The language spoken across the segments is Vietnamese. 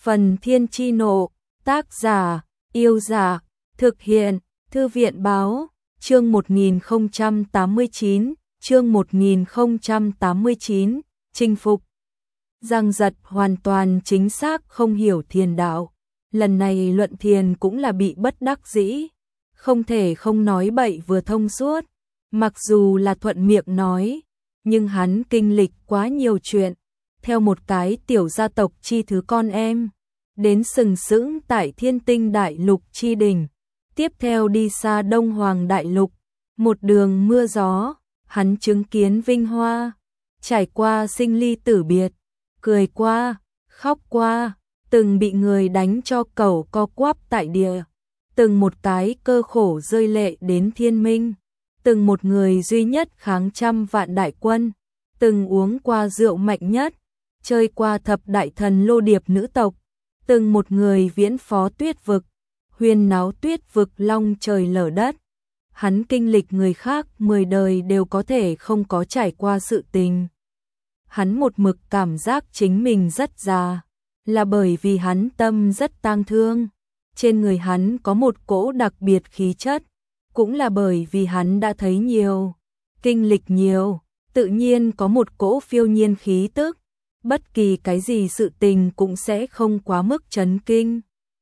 Phần Thiên Chi Nộ, tác giả, Yêu Giả, thực hiện, Thư viện Báo, chương 1089, chinh phục. Giang Giật hoàn toàn chính xác không hiểu thiền đạo, lần này luận thiền cũng là bị bất đắc dĩ, không thể không nói bậy vừa thông suốt, mặc dù là thuận miệng nói, nhưng hắn kinh lịch quá nhiều chuyện, theo một cái tiểu gia tộc chi thứ con em, đến sừng sững tại Thiên Tinh Đại Lục chi đỉnh, tiếp theo đi xa Đông Hoàng Đại Lục, một đường mưa gió, hắn chứng kiến vinh hoa, trải qua sinh ly tử biệt, cười qua, khóc qua, từng bị người đánh cho cẩu co quắp tại địa, từng một cái cơ khổ rơi lệ đến thiên minh, từng một người duy nhất kháng trăm vạn đại quân, từng uống qua rượu mạnh nhất, chơi qua thập đại thần lô điệp nữ tộc, từng một người viễn phó tuyết vực, huyên náo tuyết vực long trời lở đất. Hắn kinh lịch người khác 10 đời đều có thể không có trải qua sự tình. Hắn một mực cảm giác chính mình rất già, là bởi vì hắn tâm rất tang thương. Trên người hắn có một cỗ đặc biệt khí chất, cũng là bởi vì hắn đã thấy nhiều, kinh lịch nhiều, tự nhiên có một cỗ phiêu nhiên khí tức. Bất kỳ cái gì sự tình cũng sẽ không quá mức chấn kinh.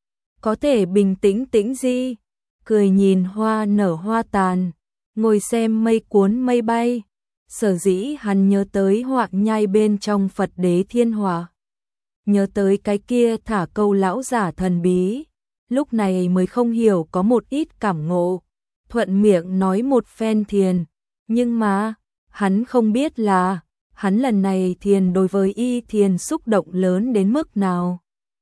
Có thể bình tĩnh tĩnh di, cười nhìn hoa nở hoa tàn, ngồi xem mây cuốn mây bay. Sở dĩ hắn nhớ tới họa nhai bên trong Phật Đế Thiên Hỏa, nhớ tới cái kia thả câu lão giả thần bí, lúc này mới không hiểu có một ít cảm ngộ, thuận miệng nói một phen thiền, nhưng mà, hắn không biết là, hắn lần này thiền đối với y thiền xúc động lớn đến mức nào.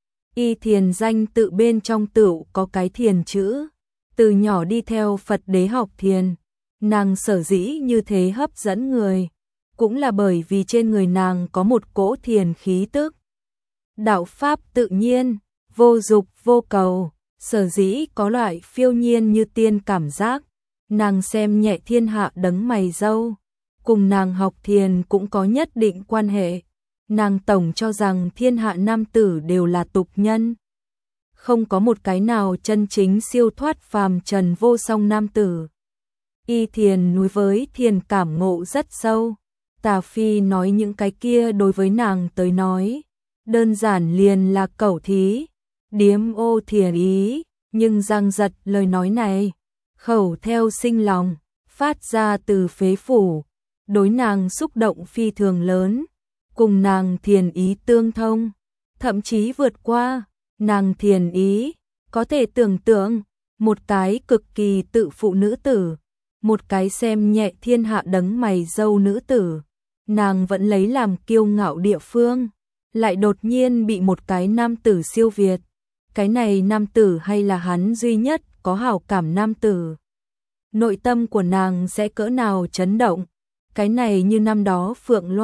Y thiền danh tự bên trong tựu có cái thiền chữ, từ nhỏ đi theo Phật Đế học thiền, nàng sở dĩ như thế hấp dẫn người, cũng là bởi vì trên người nàng có một cỗ thiền khí tức. Đạo pháp tự nhiên, vô dục vô cầu, sở dĩ có loại phiêu nhiên như tiên cảm giác, nàng xem nhẹ thiên hạ đấng mày râu, cùng nàng học thiền cũng có nhất định quan hệ. Nàng tổng cho rằng thiên hạ nam tử đều là tục nhân, không có một cái nào chân chính siêu thoát phàm trần vô song nam tử. Y thiền núi với thiền cảm ngộ rất sâu, Tà Phi nói những cái kia đối với nàng tới nói, đơn giản liền là cẩu thí, điếm ô thiền ý, nhưng Giang Giật lời nói này, khẩu theo sinh lòng, phát ra từ phế phủ, đối nàng xúc động phi thường lớn, cùng nàng thiền ý tương thông, thậm chí vượt qua nàng thiền ý, có thể tưởng tượng, một cái cực kỳ tự phụ nữ tử, một cái xem nhẹ thiên hạ đấng mày râu nữ tử, nàng vẫn lấy làm kiêu ngạo địa phương, lại đột nhiên bị một cái nam tử siêu việt, cái này nam tử hay là hắn duy nhất có hảo cảm nam tử. Nội tâm của nàng sẽ cỡ nào chấn động, cái này như năm đó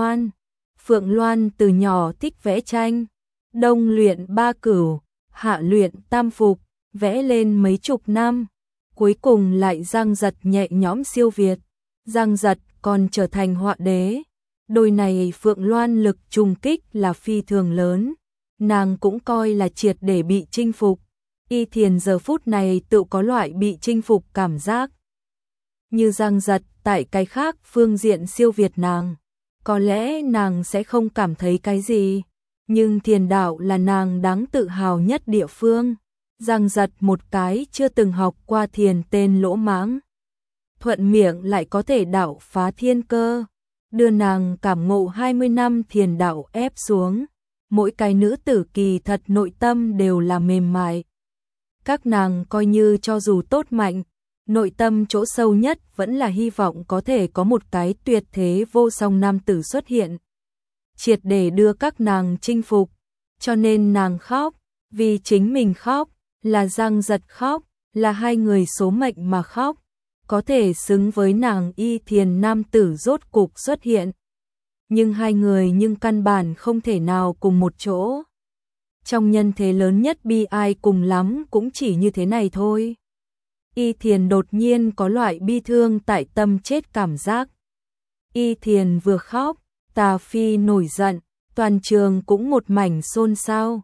Phượng Loan từ nhỏ thích vẽ tranh, đông luyện ba cửu, hạ luyện tam phục, vẽ lên mấy chục năm, cuối cùng lại Giang Giật nhẹ nhõm siêu việt, Giang Giật còn trở thành họa đế. Đôi này Phượng Loan lực trùng kích là phi thường lớn, nàng cũng coi là triệt để bị chinh phục. Y thiền giờ phút này tự có loại bị chinh phục cảm giác. Như Giang Giật tại cái khác phương diện siêu việt nàng, có lẽ nàng sẽ không cảm thấy cái gì, nhưng thiền đạo là nàng đáng tự hào nhất địa phương. Giang Giật một cái chưa từng học qua thiền tên lỗ mãng, thuận miệng lại có thể đạo phá thiên cơ, đưa nàng cảm ngộ 20 năm thiền đạo ép xuống. Mỗi cái nữ tử kỳ thật nội tâm đều là mềm mại. Các nàng coi như cho dù tốt mạnh, nội tâm chỗ sâu nhất vẫn là hy vọng có thể có một cái tuyệt thế vô song nam tử xuất hiện, triệt để đưa các nàng chinh phục. Cho nên nàng khóc, vì chính mình khóc, là Giang Giật khóc, là hai người số mệnh mà khóc, có thể xứng với nàng y thiền nam tử rốt cục xuất hiện. Nhưng hai người nhưng căn bản không thể nào cùng một chỗ. Trong nhân thế lớn nhất bi ai cùng lắm cũng chỉ như thế này thôi. Y thiền đột nhiên có loại bi thương tại tâm chết cảm giác. Y thiền vừa khóc, Tà Phi nổi giận, toàn trường cũng một mảnh xôn xao.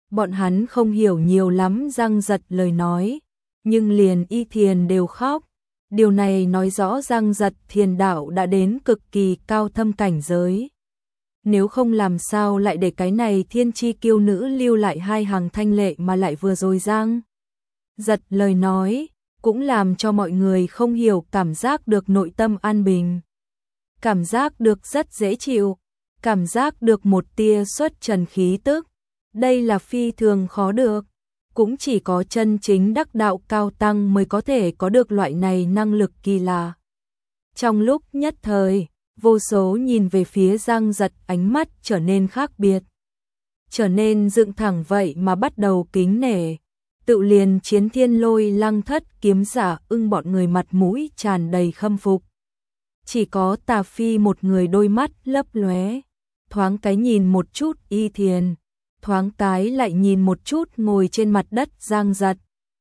Bọn hắn không hiểu nhiều lắm Giang Giật lời nói, nhưng liền Y Thiền đều khóc. Điều này nói rõ Giang Giật thiền đạo đã đến cực kỳ cao thâm cảnh giới. Nếu không làm sao lại để cái này thiên chi kiêu nữ lưu lại hai hàng thanh lệ mà lại vừa rồi Giang Giật lời nói, cũng làm cho mọi người không hiểu cảm giác được nội tâm an bình. Cảm giác được rất dễ chịu, cảm giác được một tia xuất trần khí tức. Đây là phi thường khó được, cũng chỉ có chân chính đắc đạo cao tăng mới có thể có được loại này năng lực kỳ lạ. Trong lúc nhất thời, vô số nhìn về phía Giang Giật ánh mắt trở nên khác biệt. Trở nên dựng thẳng vậy mà bắt đầu kính nể. Tự liền Chiến Thiên Lôi Lăng Thất Kiếm Giả Ưng bọn người mặt mũi tràn đầy khâm phục. Chỉ có Tà Phi một người đôi mắt lấp lóe, thoáng cái nhìn một chút Y Thiền, thoáng cái lại nhìn một chút ngồi trên mặt đất Giang Giật.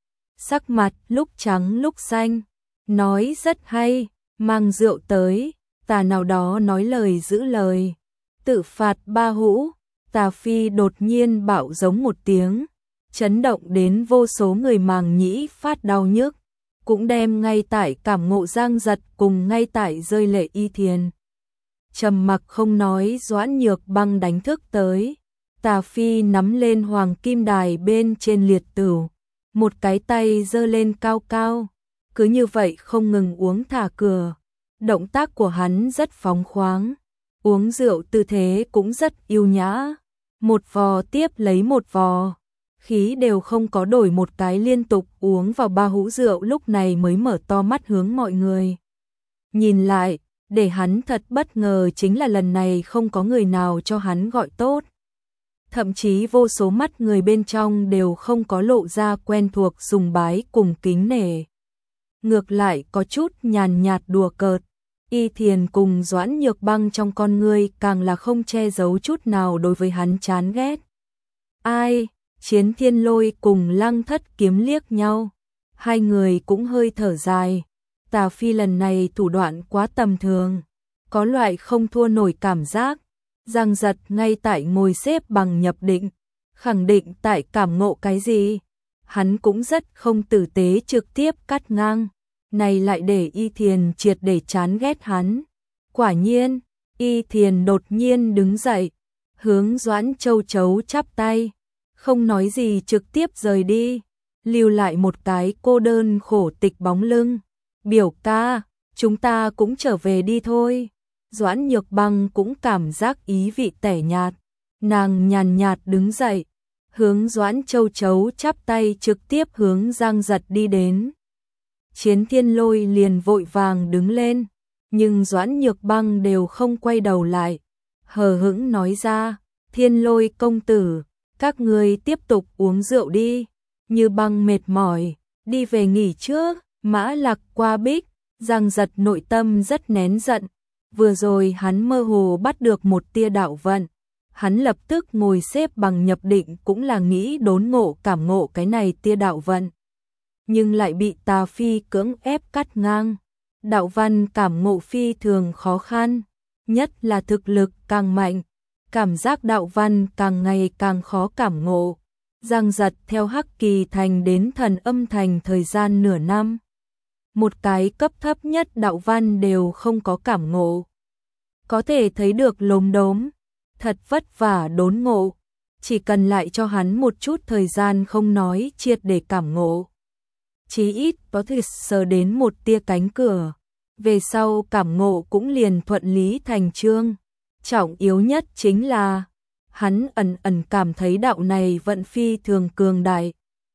Sắc mặt lúc trắng lúc xanh, nói rất hay, mang rượu tới, tà nào đó nói lời giữ lời, tự phạt ba hũ. Tà Phi đột nhiên bạo giống một tiếng, chấn động đến vô số người màng nhĩ phát đau nhức, cũng đem ngay tại cảm ngộ Giang Giật cùng ngay tại rơi lệ Y Thiền. Trầm mặc không nói Doãn Nhược Băng đánh thức tới. Tà Phi nắm lên hoàng kim đài bên trên liệt tửu, một cái tay giơ lên cao cao, cứ như vậy không ngừng uống thả cửa. Động tác của hắn rất phóng khoáng, uống rượu tư thế cũng rất yêu nhã, một vò tiếp lấy một vò, khí đều không có đổi một cái liên tục uống vào ba hũ rượu, lúc này mới mở to mắt hướng mọi người. Nhìn lại, để hắn thật bất ngờ chính là lần này không có người nào cho hắn gọi tốt. Thậm chí vô số mắt người bên trong đều không có lộ ra quen thuộc sùng bái cùng kính nể. Ngược lại có chút nhàn nhạt đùa cợt. Y Thiền cùng Doãn Nhược Băng trong con ngươi càng là không che giấu chút nào đối với hắn chán ghét. Ai? Chiến Thiên Lôi cùng Lăng Thất Kiếm liếc nhau. Hai người cũng hơi thở dài. Tà Phi lần này thủ đoạn quá tầm thường, có loại không thua nổi cảm giác. Giang Giật ngay tại ngồi xếp bằng nhập định, khẳng định tại cảm ngộ cái gì. Hắn cũng rất không tử tế trực tiếp cắt ngang, này lại để Y Thiền triệt để chán ghét hắn. Quả nhiên, Y Thiền đột nhiên đứng dậy, hướng Doãn Châu Chấu chắp tay, không nói gì trực tiếp rời đi, lưu lại một cái cô đơn khổ tịch bóng lưng. Biểu ca, chúng ta cũng trở về đi thôi. Doãn Nhược Băng cũng cảm giác ý vị tẻ nhạt, nàng nhàn nhạt đứng dậy, hướng Doãn Châu Chấu chắp tay trực tiếp hướng Giang Giật đi đến. Chiến Thiên Lôi liền vội vàng đứng lên, nhưng Doãn Nhược Băng đều không quay đầu lại, hờ hững nói ra, Thiên Lôi công tử, các ngươi tiếp tục uống rượu đi, Như Băng mệt mỏi, đi về nghỉ trước. Mã Lạc qua bích, Giang Giật nội tâm rất nén giận. Vừa rồi hắn mơ hồ bắt được một tia đạo vận, hắn lập tức ngồi xếp bằng nhập định cũng là nghĩ đốn ngộ cảm ngộ cái này tia đạo vận. Nhưng lại bị Tà Phi cưỡng ép cắt ngang. Đạo văn cảm ngộ phi thường khó khăn, nhất là thực lực càng mạnh, cảm giác đạo văn càng ngày càng khó cảm ngộ. Giang Giật theo Hắc Kỳ Thành đến Thần Âm Thành thời gian nửa năm, một cái cấp thấp nhất đạo văn đều không có cảm ngộ. Có thể thấy được lốm đốm, thật vất vả đốn ngộ, chỉ cần lại cho hắn một chút thời gian không nói triệt để cảm ngộ. Chí ít có thể sờ đến một tia cánh cửa, về sau cảm ngộ cũng liền thuận lý thành chương. Trọng yếu nhất chính là, hắn ẩn ẩn cảm thấy đạo này vận phi thường cường đại.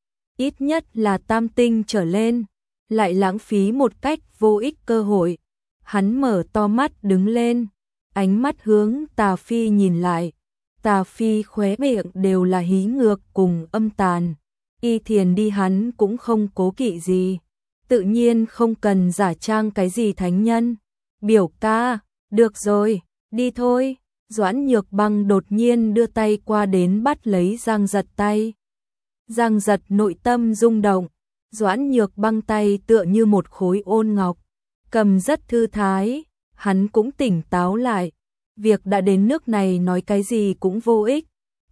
Ít nhất là tam tinh trở lên, lại lãng phí một cách vô ích cơ hội. Hắn mở to mắt đứng lên, ánh mắt hướng Tà Phi nhìn lại. Tà Phi khóe miệng đều là hí ngược cùng âm tàn. Y Thiền đi hắn cũng không cố kỵ gì, tự nhiên không cần giả trang cái gì thánh nhân. Biểu ca, được rồi, đi thôi. Doãn Nhược Băng đột nhiên đưa tay qua đến bắt lấy Giang Giật tay. Giang Giật nội tâm rung động, Doãn Nhược Băng tay tựa như một khối ôn ngọc, cầm rất thư thái, hắn cũng tỉnh táo lại. Việc đã đến nước này nói cái gì cũng vô ích,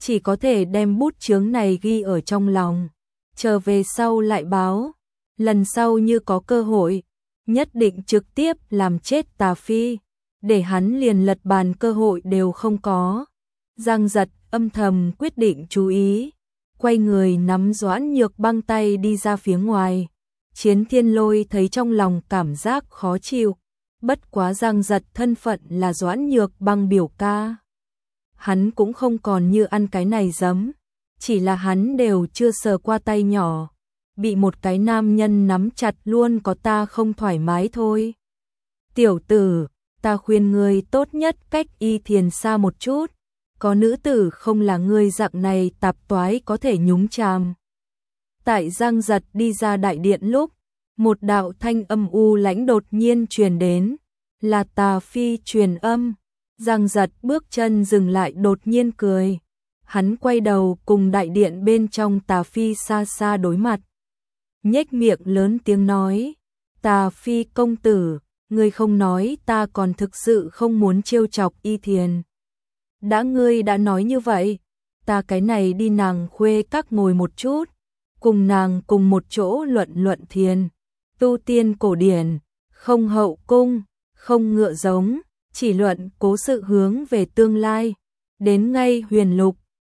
chỉ có thể đem bút chướng này ghi ở trong lòng, chờ về sau lại báo, lần sau như có cơ hội, nhất định trực tiếp làm chết Tà Phi, để hắn liền lật bàn cơ hội đều không có. Giang Giật âm thầm quyết định chú ý, quay người nắm Doãn Nhược Băng tay đi ra phía ngoài. Chiến Thiên Lôi thấy trong lòng cảm giác khó chịu, bất quá Giang Giật thân phận là Doãn Nhược Băng biểu ca. Hắn cũng không còn như ăn cái này giấm, chỉ là hắn đều chưa sờ qua tay nhỏ, bị một cái nam nhân nắm chặt luôn có ta không thoải mái thôi. Tiểu tử, ta khuyên ngươi tốt nhất cách Y Thiền xa một chút, có nữ tử không là ngươi dạng này tạp toái có thể nhúng chàm. Tại Giang Giật đi ra đại điện lúc, một đạo thanh âm u lãnh đột nhiên truyền đến, là Tà Phi truyền âm. Giang Giật bước chân dừng lại đột nhiên cười. Hắn quay đầu cùng đại điện bên trong Tà Phi xa xa đối mặt. Nhếch miệng lớn tiếng nói, Tà Phi công tử, ngươi không nói ta còn thực sự không muốn trêu chọc Y Thiền. Đã ngươi đã nói như vậy, ta cái này đi nàng khuê các ngồi một chút, cùng nàng cùng một chỗ luận thiền, tu tiên cổ điển, không hậu cung, không ngựa giống, chỉ luận cố sự hướng về tương lai, đến ngay huyền lục,